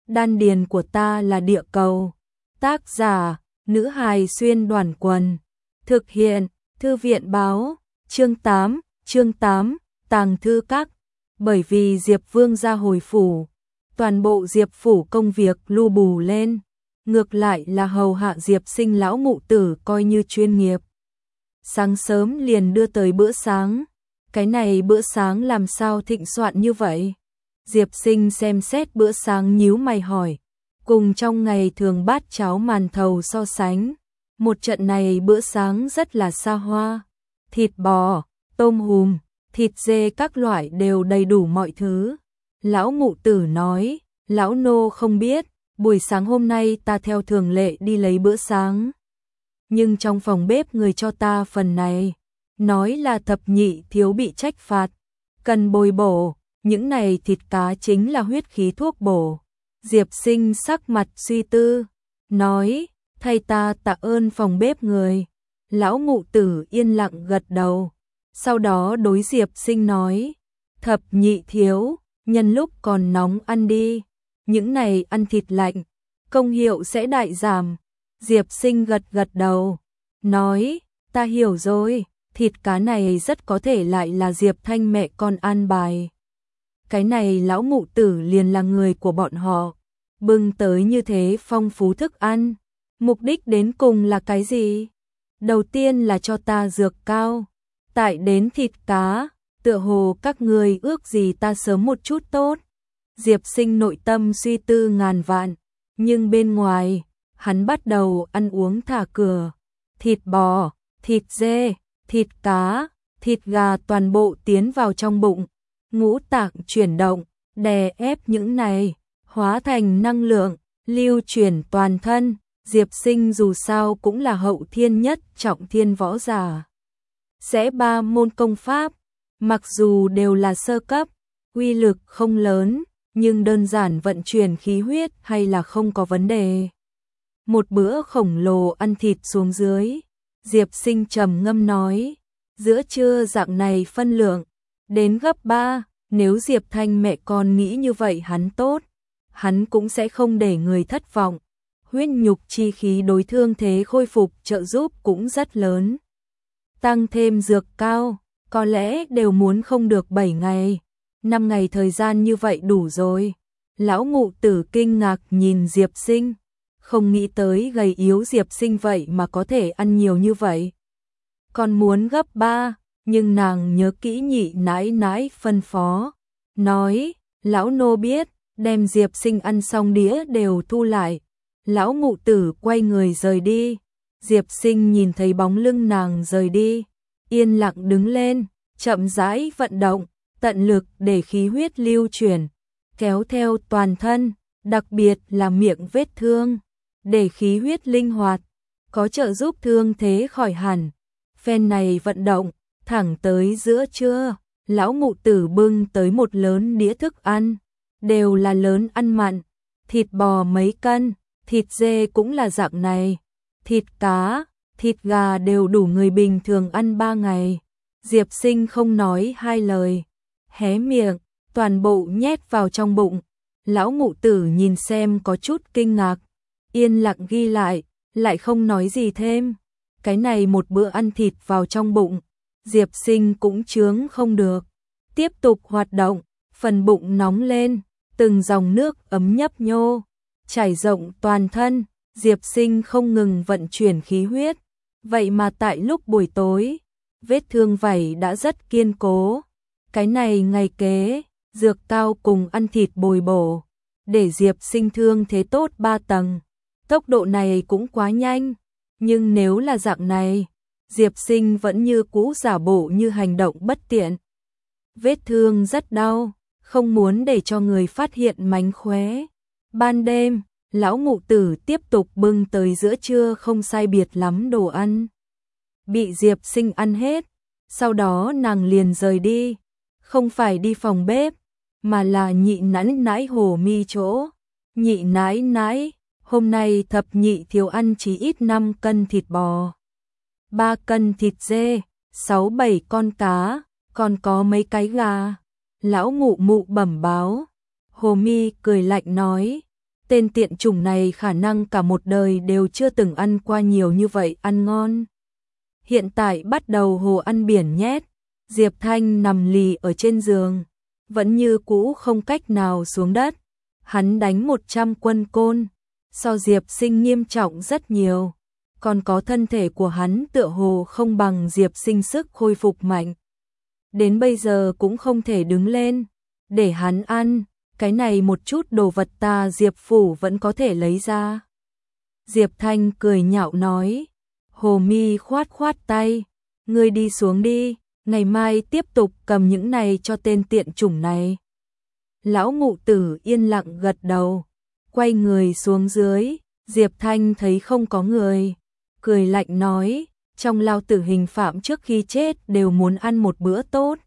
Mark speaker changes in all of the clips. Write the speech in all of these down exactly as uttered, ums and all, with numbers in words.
Speaker 1: đan điền của ta là địa cầu. Tác giả, nữ hài xuyên đoàn quần. Thực hiện, thư viện báo, chương tám, chương tám, tàng thư các. Bởi vì Diệp Vương ra hồi phủ, toàn bộ Diệp phủ công việc lu bù lên, ngược lại là hầu hạ Diệp Sinh lão mụ tử coi như chuyên nghiệp. Sáng sớm liền đưa tới bữa sáng, cái này bữa sáng làm sao thịnh soạn như vậy? Diệp Sinh xem xét bữa sáng nhíu mày hỏi, cùng trong ngày thường bát cháo màn thầu so sánh, một trận này bữa sáng rất là xa hoa, thịt bò, tôm hùm, thịt dê các loại đều đầy đủ mọi thứ. Lão mụ tử nói, lão nô không biết, buổi sáng hôm nay ta theo thường lệ đi lấy bữa sáng. Nhưng trong phòng bếp người cho ta phần này, nói là thập nhị thiếu bị trách phạt, cần bồi bổ, những này thịt cá chính là huyết khí thuốc bổ. Diệp Sinh sắc mặt suy tư, nói, thay ta tạ ơn phòng bếp người. Lão mụ tử yên lặng gật đầu, sau đó đối Diệp Sinh nói, thập nhị thiếu, nhân lúc còn nóng ăn đi, những này ăn thịt lạnh, công hiệu sẽ đại giảm. Diệp Sinh gật gật đầu, nói, ta hiểu rồi, thịt cá này rất có thể lại là Diệp Thanh mẹ con an bài. Cái này lão mụ tử liền là người của bọn họ, bưng tới như thế phong phú thức ăn, mục đích đến cùng là cái gì? Đầu tiên là cho ta dược cao, tại đến thịt cá, tựa hồ các người ước gì ta sớm một chút tốt. Diệp Sinh nội tâm suy tư ngàn vạn, nhưng bên ngoài, hắn bắt đầu ăn uống thả cửa, thịt bò, thịt dê, thịt cá, thịt gà toàn bộ tiến vào trong bụng, ngũ tạng chuyển động, đè ép những này, hóa thành năng lượng, lưu chuyển toàn thân. Diệp Sinh dù sao cũng là hậu thiên nhất trọng thiên võ giả, sẽ ba môn công pháp, mặc dù đều là sơ cấp, uy lực không lớn, nhưng đơn giản vận chuyển khí huyết hay là không có vấn đề. Một bữa khổng lồ ăn thịt xuống dưới, Diệp Sinh trầm ngâm nói, giữa trưa dạng này phân lượng, đến gấp ba, nếu Diệp Thanh mẹ con nghĩ như vậy hắn tốt, hắn cũng sẽ không để người thất vọng. Huyết nhục chi khí đối thương thế khôi phục trợ giúp cũng rất lớn. Tăng thêm dược cao, có lẽ đều muốn không được bảy ngày, năm ngày thời gian như vậy đủ rồi. Lão mụ tử kinh ngạc nhìn Diệp Sinh, không nghĩ tới gầy yếu Diệp Sinh vậy mà có thể ăn nhiều như vậy. Còn muốn gấp ba, nhưng nàng nhớ kỹ nhị nãi nãi phân phó, nói, lão nô biết, đem Diệp Sinh ăn xong đĩa đều thu lại. Lão mụ tử quay người rời đi, Diệp Sinh nhìn thấy bóng lưng nàng rời đi, yên lặng đứng lên, chậm rãi vận động, tận lực để khí huyết lưu chuyển, kéo theo toàn thân, đặc biệt là miệng vết thương, để khí huyết linh hoạt, có trợ giúp thương thế khỏi hẳn. Phen này vận động, thẳng tới giữa trưa, lão mụ tử bưng tới một lớn đĩa thức ăn, đều là lớn ăn mặn, thịt bò mấy cân, thịt dê cũng là dạng này, thịt cá, thịt gà đều đủ người bình thường ăn ba ngày. Diệp Sinh không nói hai lời, hé miệng, toàn bộ nhét vào trong bụng. Lão mụ tử nhìn xem có chút kinh ngạc, yên lặng ghi lại, lại không nói gì thêm. Cái này một bữa ăn thịt vào trong bụng, Diệp Sinh cũng chướng không được, tiếp tục hoạt động, phần bụng nóng lên, từng dòng nước ấm nhấp nhô, trải rộng toàn thân. Diệp Sinh không ngừng vận chuyển khí huyết, vậy mà tại lúc buổi tối, vết thương vảy đã rất kiên cố. Cái này ngày kế, dược cao cùng ăn thịt bồi bổ, để Diệp Sinh thương thế tốt ba tầng. Tốc độ này cũng quá nhanh, nhưng nếu là dạng này, Diệp Sinh vẫn như cũ giả bộ như hành động bất tiện. Vết thương rất đau, không muốn để cho người phát hiện mánh khóe. Ban đêm, lão mụ tử tiếp tục bưng tới giữa trưa không sai biệt lắm đồ ăn. Bị Diệp Sinh ăn hết, sau đó nàng liền rời đi, không phải đi phòng bếp, mà là nhị nãi nãi Hồ Mi chỗ. Nhị nãi nãi, hôm nay thập nhị thiếu ăn chỉ ít năm cân thịt bò, ba cân thịt dê, sáu bảy con cá, còn có mấy cái gà. Lão mụ mụ bẩm báo. Hồ Mi cười lạnh nói, tên tiện chủng này khả năng cả một đời đều chưa từng ăn qua nhiều như vậy ăn ngon. Hiện tại bắt đầu hồ ăn biển nhét, Diệp Thanh nằm lì ở trên giường, vẫn như cũ không cách nào xuống đất. Hắn đánh một trăm quân côn, so Diệp Sinh nghiêm trọng rất nhiều, còn có thân thể của hắn tựa hồ không bằng Diệp Sinh sức khôi phục mạnh. Đến bây giờ cũng không thể đứng lên, để hắn ăn, cái này một chút đồ vật ta Diệp phủ vẫn có thể lấy ra. Diệp Thanh cười nhạo nói, Hồ Mi khoát khoát tay, ngươi đi xuống đi, ngày mai tiếp tục cầm những này cho tên tiện chủng này. Lão Ngụ Tử yên lặng gật đầu, quay người xuống dưới, Diệp Thanh thấy không có người, cười lạnh nói, trong lao tử hình phạm trước khi chết đều muốn ăn một bữa tốt.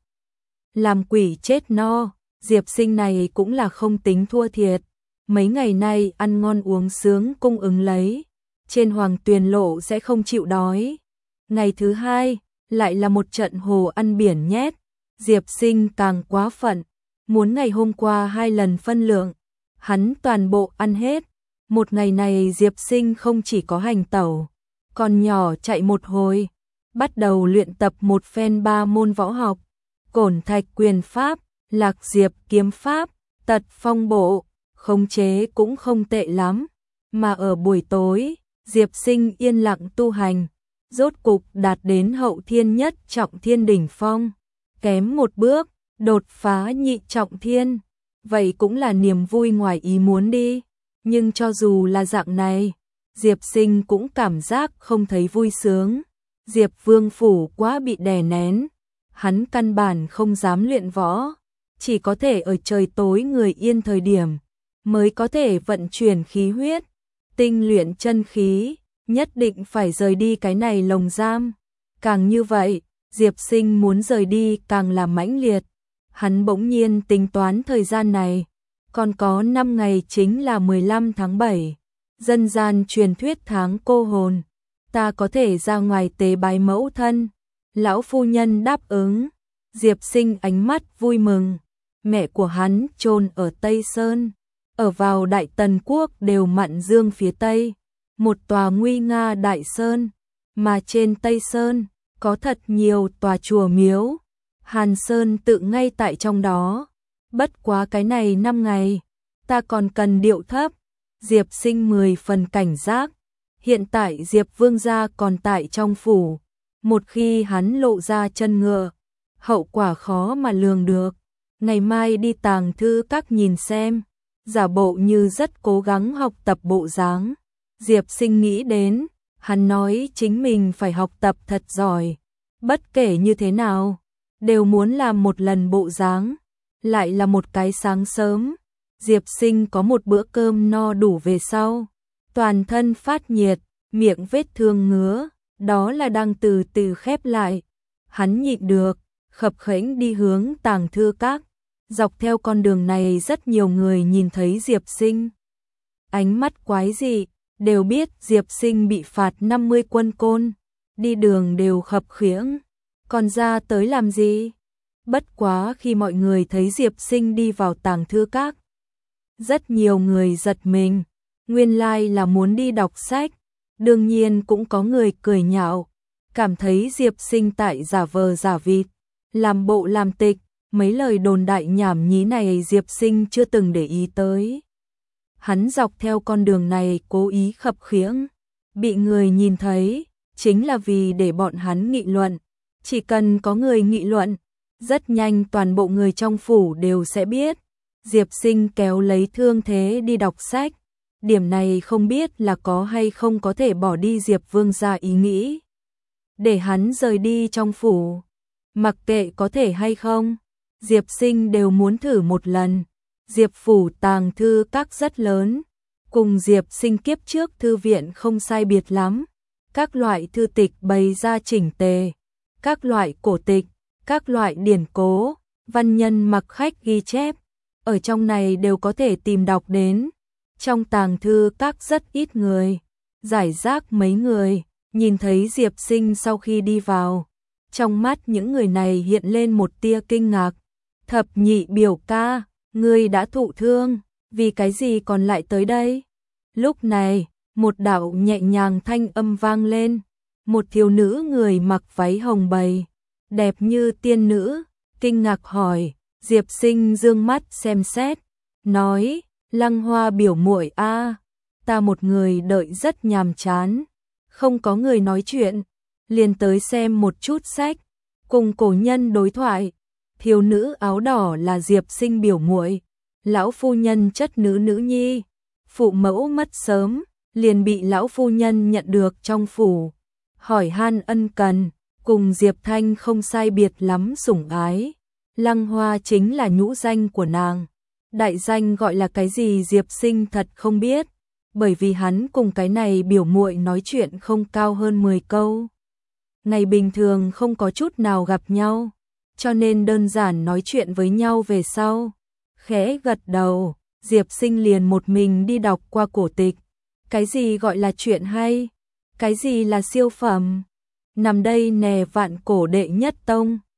Speaker 1: Làm quỷ chết no, Diệp Sinh này cũng là không tính thua thiệt, mấy ngày nay ăn ngon uống sướng cung ứng lấy, trên Hoàng Tuyền Lộ sẽ không chịu đói. Ngày thứ hai, lại là một trận hồ ăn biển nhét, Diệp Sinh càng quá phận, muốn ngày hôm qua hai lần phân lượng, hắn toàn bộ ăn hết. Một ngày này Diệp Sinh không chỉ có hành tẩu, còn nhỏ chạy một hồi, bắt đầu luyện tập một phen ba môn võ học, Cổn Thạch quyền pháp, Lạc Diệp kiếm pháp, Tật phong bộ, khống chế cũng không tệ lắm. Mà ở buổi tối, Diệp Sinh yên lặng tu hành, rốt cục đạt đến hậu thiên nhất trọng thiên đỉnh phong, kém một bước, đột phá nhị trọng thiên. Vậy cũng là niềm vui ngoài ý muốn đi, nhưng cho dù là dạng này, Diệp Sinh cũng cảm giác không thấy vui sướng. Diệp Vương phủ quá bị đè nén, hắn căn bản không dám luyện võ, chỉ có thể ở trời tối người yên thời điểm mới có thể vận chuyển khí huyết, tinh luyện chân khí, nhất định phải rời đi cái này lồng giam. Càng như vậy, Diệp Sinh muốn rời đi càng là mãnh liệt. Hắn bỗng nhiên tính toán thời gian này, còn có năm ngày chính là mười lăm tháng bảy, dân gian truyền thuyết tháng cô hồn, ta có thể ra ngoài tế bái mẫu thân. Lão phu nhân đáp ứng, Diệp Sinh ánh mắt vui mừng, mẹ của hắn chôn ở Tây Sơn, ở vào Đại Tần Quốc đều mạn dương phía Tây, một tòa nguy nga đại sơn, mà trên Tây Sơn có thật nhiều tòa chùa miếu, Hàn Sơn tự ngay tại trong đó. Bất quá cái này năm ngày, ta còn cần điệu thấp. Diệp Sinh mười phần cảnh giác, hiện tại Diệp Vương gia còn tại trong phủ, một khi hắn lộ ra chân ngựa, hậu quả khó mà lường được. Ngày mai đi Tàng Thư Các nhìn xem, giả bộ như rất cố gắng học tập bộ dáng. Diệp Sinh nghĩ đến, hắn nói chính mình phải học tập thật giỏi, bất kể như thế nào, đều muốn làm một lần bộ dáng. Lại là một cái sáng sớm, Diệp Sinh có một bữa cơm no đủ về sau, toàn thân phát nhiệt, miệng vết thương ngứa, đó là đang từ từ khép lại. Hắn nhịn được, khập khẽnh đi hướng Tàng Thư Các. Dọc theo con đường này rất nhiều người nhìn thấy Diệp Sinh, ánh mắt quái dị, đều biết Diệp Sinh bị phạt năm mươi quân côn, đi đường đều khập khiễng, còn ra tới làm gì? Bất quá khi mọi người thấy Diệp Sinh đi vào Tàng Thư Các, rất nhiều người giật mình, nguyên lai là muốn đi đọc sách. Đương nhiên cũng có người cười nhạo, cảm thấy Diệp Sinh tại giả vờ giả vịt, làm bộ làm tịch, mấy lời đồn đại nhảm nhí này Diệp Sinh chưa từng để ý tới. Hắn dọc theo con đường này cố ý khập khiễng, bị người nhìn thấy, chính là vì để bọn hắn nghị luận. Chỉ cần có người nghị luận, rất nhanh toàn bộ người trong phủ đều sẽ biết. Diệp Sinh kéo lấy thương thế đi đọc sách, điểm này không biết là có hay không có thể bỏ đi Diệp Vương gia ý nghĩ, để hắn rời đi trong phủ. Mặc kệ có thể hay không, Diệp Sinh đều muốn thử một lần. Diệp phủ Tàng Thư Các rất lớn, cùng Diệp Sinh kiếp trước thư viện không sai biệt lắm. Các loại thư tịch bày ra chỉnh tề, các loại cổ tịch, các loại điển cố, văn nhân mặc khách ghi chép, ở trong này đều có thể tìm đọc đến. Trong Tàng Thư Các rất ít người, giải rác mấy người, nhìn thấy Diệp Sinh sau khi đi vào. Trong mắt những người này hiện lên một tia kinh ngạc. Thập nhị biểu ca, ngươi đã thụ thương. vì cái gì còn lại tới đây? Lúc này, một đạo nhẹ nhàng thanh âm vang lên, một thiếu nữ người mặc váy hồng bầy, đẹp như tiên nữ, kinh ngạc hỏi, Diệp Sinh dương mắt xem xét, nói, Lăng Hoa biểu muội a, ta một người đợi rất nhàm chán, không có người nói chuyện, liền tới xem một chút sách, cùng cổ nhân đối thoại. Thiếu nữ áo đỏ là Diệp Sinh biểu muội, lão phu nhân chất nữ nữ nhi, phụ mẫu mất sớm, liền bị lão phu nhân nhận được trong phủ, hỏi han ân cần, cùng Diệp Thanh không sai biệt lắm sủng ái. Lăng Hoa chính là nhũ danh của nàng, đại danh gọi là cái gì Diệp Sinh thật không biết, bởi vì hắn cùng cái này biểu muội nói chuyện không cao hơn mười câu. Ngày bình thường không có chút nào gặp nhau, cho nên đơn giản nói chuyện với nhau về sau. Khẽ gật đầu, Diệp Sinh liền một mình đi đọc qua cổ tịch. Cái gì gọi là chuyện hay? Cái gì là siêu phẩm? Nằm đây nè vạn cổ đệ nhất tông.